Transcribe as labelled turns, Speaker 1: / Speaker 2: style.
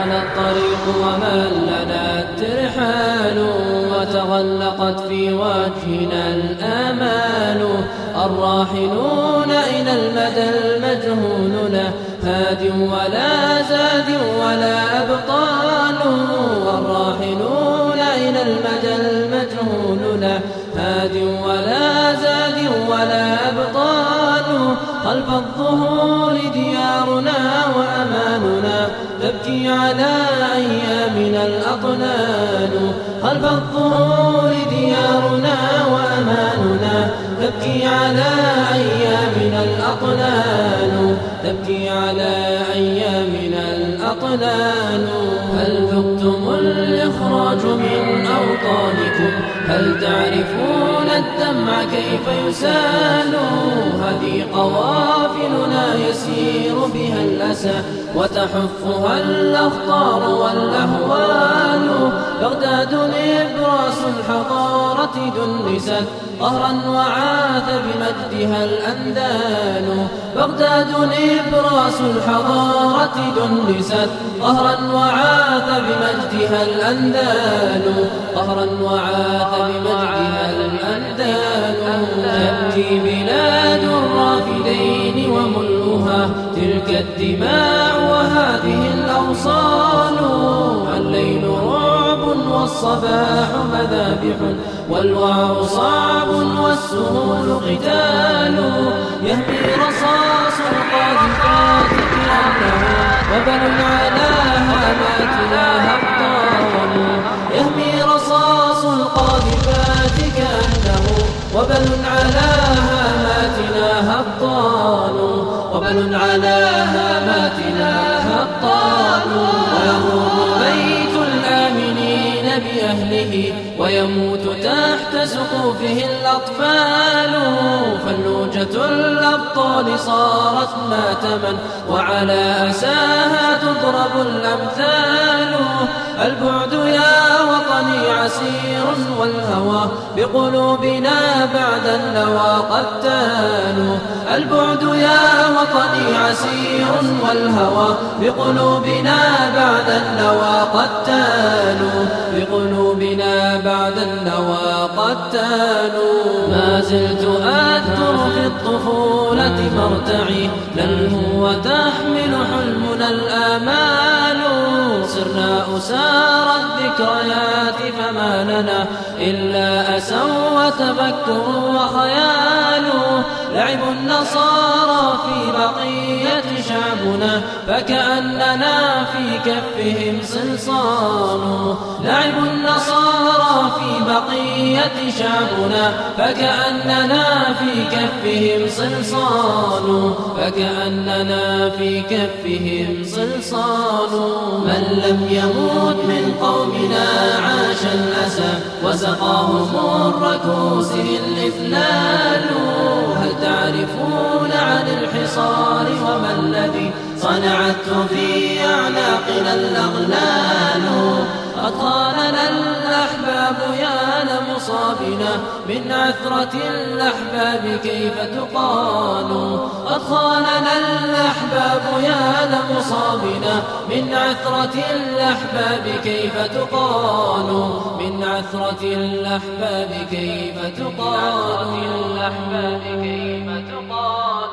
Speaker 1: حان الطريق ومن لنا الترحال وتغلقت في وجهنا الآمال الراحلون إلى المدى المجهول لا هاد ولا زاد ولا أبطال الراحلون إلى المدى المجهول لا هاد ولا زاد ولا أبطال خلف الظهور ديارنا وأماننا تبكي على أيامنا الأطلال خلف الظهور ديارنا وأماننا تبكي على أيامنا الأطلال تبكي على أيامنا الأطلال هل ذقتم الإخراج من أوطانكم هل تعرفون الدمع كيف يسال هذه قوافلنا يسير بها الأسى وتحفها الأخطار والأهوال بغداد نبراس الحضارة دنست قهرا وعاث بمجدها الأندال بغداد نبراس الحضارة دنست قهرا وعاث بمجدها الأندال قهرا وعاث بمجدها الأندال تبكي بلاد الرافدين وملؤها تلك الدماء وهذه الأوصال الليل رعب والصباح مذابح والوعر صعب والسهول قتال يهمي رصاص القاذفات كأنه وبل على هاماتنا هبطان يهمي رصاص القاذفات كأنه وبل على هاماتنا هبطان وبل على هاماتنا هبطان ويموت بيت الآمنين بأهله ويموت تحت سقوفه الأطفال فلوجة الأبطال صارت ماتما وعلى أساها تضرب الأمثال البعد يا وطني عسير والهوى بقلوبنا بعد النوى قتال البعد يا وطني عسير والهوى بقلوبنا بعد النوى قتال بقلوبنا بعد النوى قتال ما زلت أذكر في الطفولة مرتعي نلهو وتحمل حلمنا الآمال صرنا أسار الذكريات فما لنا إلا أسى وتفكر وخيال لعب النصارى في بقية شعبنا فكأننا في كفهم صلصال لعب النصارى في بقية شعبنا فكأننا في كفهم صلصال فكأننا في كفهم صلصال من لم يموت من قومنا عاش الأسى وسقاهم الركوسه الإفلال هل تعرفون عن الحصار وما الذي صنعته في أعناقنا الأغلال قد خاننا الأحباب يا لمصابنا من عثرة الأحباب كيف تقال قد خاننا الأحباب يا لمصابنا من عثرة الأحباب كيف تقال من عثرة الأحباب كيف تقال